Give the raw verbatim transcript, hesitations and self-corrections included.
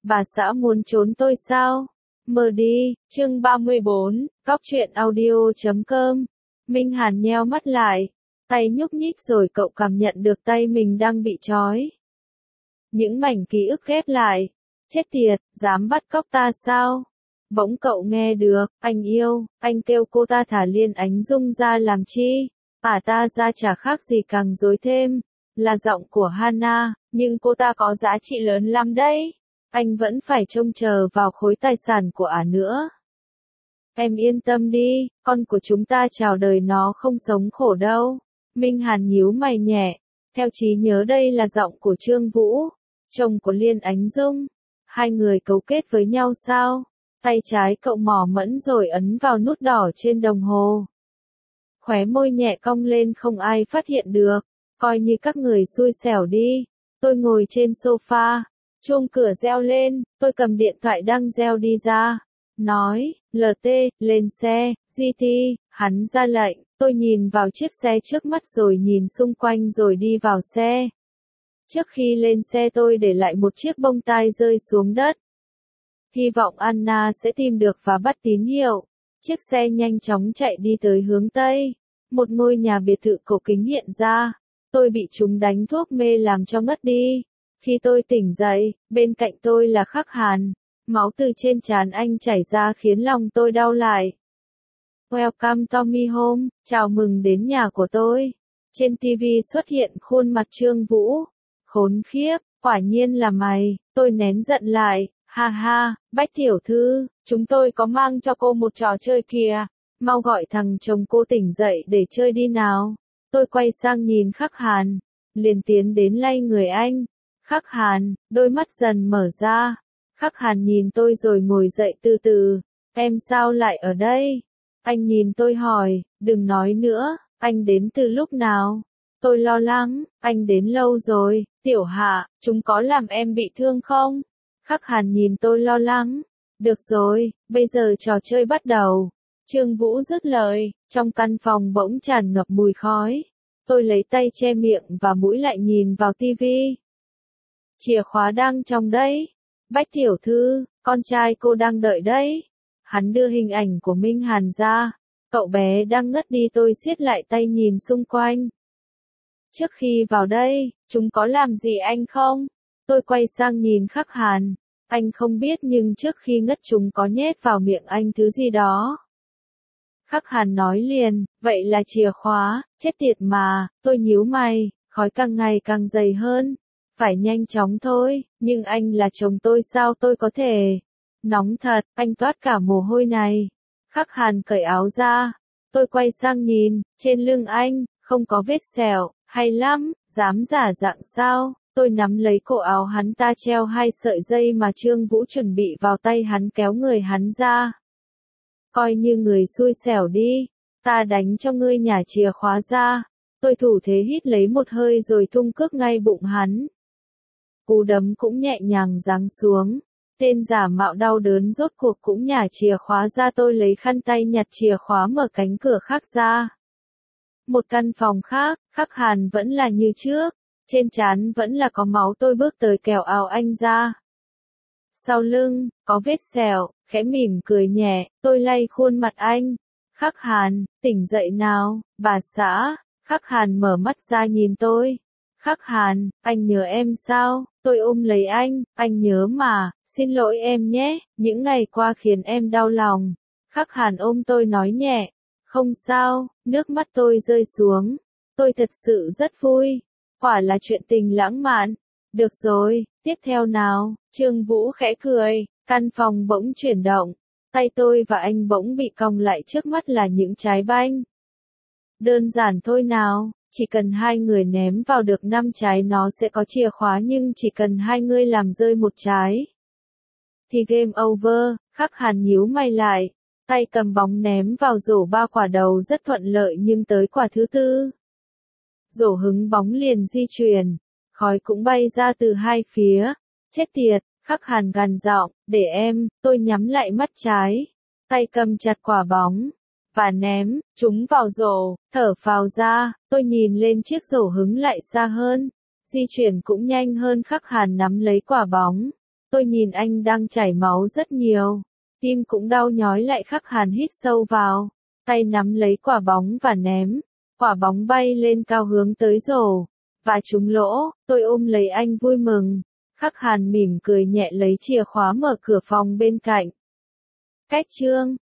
bà xã muốn trốn tôi sao? Mờ đi, chương ba mươi bốn, Cóc truyện audio chấm com. Minh Hàn nheo mắt lại, tay nhúc nhích rồi cậu cảm nhận được tay mình đang bị trói. Những mảnh ký ức ghép lại. Chết tiệt, dám bắt cóc ta sao? Bỗng cậu nghe được, anh yêu, anh kêu cô ta thả Liên Ánh Dung ra làm chi? À ta ra chả khác gì càng rối thêm. Là giọng của Hana, nhưng cô ta có giá trị lớn lắm đấy. Anh vẫn phải trông chờ vào khối tài sản của ả nữa. Em yên tâm đi, con của chúng ta chào đời nó không sống khổ đâu. Minh Hàn nhíu mày nhẹ, theo trí nhớ đây là giọng của Trương Vũ, chồng của Liên Ánh Dung. Hai người cấu kết với nhau sao? Tay trái cậu mỏ mẫn rồi ấn vào nút đỏ trên đồng hồ. Khóe môi nhẹ cong lên không ai phát hiện được, coi như các người xui xẻo đi. Tôi ngồi trên sofa, chuông cửa reo lên, tôi cầm điện thoại đang reo đi ra. Nói, lờ tê, lên xe, giê tê, hắn ra lệnh, tôi nhìn vào chiếc xe trước mắt rồi nhìn xung quanh rồi đi vào xe. Trước khi lên xe tôi để lại một chiếc bông tai rơi xuống đất. Hy vọng Anna sẽ tìm được và bắt tín hiệu. Chiếc xe nhanh chóng chạy đi tới hướng Tây. Một ngôi nhà biệt thự cổ kính hiện ra. Tôi bị chúng đánh thuốc mê làm cho ngất đi. Khi tôi tỉnh dậy, bên cạnh tôi là Khắc Hàn. Máu từ trên trán anh chảy ra khiến lòng tôi đau lại. Welcome Tommy home, chào mừng đến nhà của tôi. Trên ti vi xuất hiện khuôn mặt Trương Vũ. Khốn khiếp, quả nhiên là mày, tôi nén giận lại. Ha ha, Bách tiểu thư, chúng tôi có mang cho cô một trò chơi kìa. Mau gọi thằng chồng cô tỉnh dậy để chơi đi nào. Tôi quay sang nhìn Khắc Hàn, liền tiến đến lay người anh. Khắc Hàn, đôi mắt dần mở ra. Khắc Hàn nhìn tôi rồi ngồi dậy từ từ. Em sao lại ở đây? Anh nhìn tôi hỏi, đừng nói nữa, anh đến từ lúc nào? Tôi lo lắng, anh đến lâu rồi. Tiểu Hạ, chúng có làm em bị thương không? Khắc Hàn nhìn tôi lo lắng. Được rồi, bây giờ trò chơi bắt đầu. Trương Vũ dứt lời, trong căn phòng bỗng tràn ngập mùi khói. Tôi lấy tay che miệng và mũi lại nhìn vào tivi. Chìa khóa đang trong đấy. Bách tiểu thư, con trai cô đang đợi đấy. Hắn đưa hình ảnh của Minh Hàn ra. Cậu bé đang ngất đi, tôi siết lại tay nhìn xung quanh. Trước khi vào đây, chúng có làm gì anh không? Tôi quay sang nhìn Khắc Hàn. Anh không biết nhưng trước khi ngất chúng có nhét vào miệng anh thứ gì đó. Khắc Hàn nói liền, vậy là chìa khóa, chết tiệt mà, tôi nhíu mày, khói càng ngày càng dày hơn. Phải nhanh chóng thôi, nhưng anh là chồng tôi sao tôi có thể. Nóng thật, anh toát cả mồ hôi này. Khắc Hàn cởi áo ra. Tôi quay sang nhìn, trên lưng anh, không có vết sẹo, hay lắm, dám giả dạng sao. Tôi nắm lấy cổ áo hắn ta treo hai sợi dây mà Trương Vũ chuẩn bị vào tay hắn kéo người hắn ra. Coi như người xui xẻo đi, ta đánh cho ngươi nhả chìa khóa ra. Tôi thủ thế hít lấy một hơi rồi tung cước ngay bụng hắn. Cú đấm cũng nhẹ nhàng giáng xuống. Tên giả mạo đau đớn rốt cuộc cũng nhả chìa khóa ra. Tôi lấy khăn tay nhặt chìa khóa mở cánh cửa khác ra. Một căn phòng khác, Khắc Hàn vẫn là như trước. Trên trán vẫn là có máu. Tôi bước tới kéo áo anh ra. Sau lưng, có vết sẹo, khẽ mỉm cười nhẹ, tôi lay khuôn mặt anh. Khắc Hàn, tỉnh dậy nào, bà xã. Khắc Hàn mở mắt ra nhìn tôi. Khắc Hàn, anh nhớ em sao? Tôi ôm lấy anh, anh nhớ mà, xin lỗi em nhé, những ngày qua khiến em đau lòng. Khắc Hàn ôm tôi nói nhẹ, không sao, nước mắt tôi rơi xuống. Tôi thật sự rất vui. Quả là chuyện tình lãng mạn. Được rồi, tiếp theo nào. Trương Vũ khẽ cười, căn phòng bỗng chuyển động. Tay tôi và anh bỗng bị cong lại, trước mắt là những trái banh. Đơn giản thôi nào, chỉ cần hai người ném vào được năm trái nó sẽ có chìa khóa, nhưng chỉ cần hai người làm rơi một trái thì game over. Khắc Hàn nhíu mày lại, tay cầm bóng ném vào rổ ba quả đầu rất thuận lợi, nhưng tới quả thứ tư, rổ hứng bóng liền di chuyển, khói cũng bay ra từ hai phía. Chết tiệt, Khắc Hàn gằn giọng, để em. Tôi nhắm lại mắt trái, tay cầm chặt quả bóng và ném chúng vào rổ, thở phào ra. Tôi nhìn lên chiếc rổ hứng lại xa hơn, di chuyển cũng nhanh hơn. Khắc Hàn nắm lấy quả bóng, Tôi nhìn anh đang chảy máu rất nhiều. Tim cũng đau nhói lại. Khắc Hàn hít sâu vào. Tay nắm lấy quả bóng và ném. Quả bóng bay lên cao hướng tới rổ. Và trúng lỗ. Tôi ôm lấy anh vui mừng. Khắc Hàn mỉm cười nhẹ lấy chìa khóa mở cửa phòng bên cạnh. Kết chương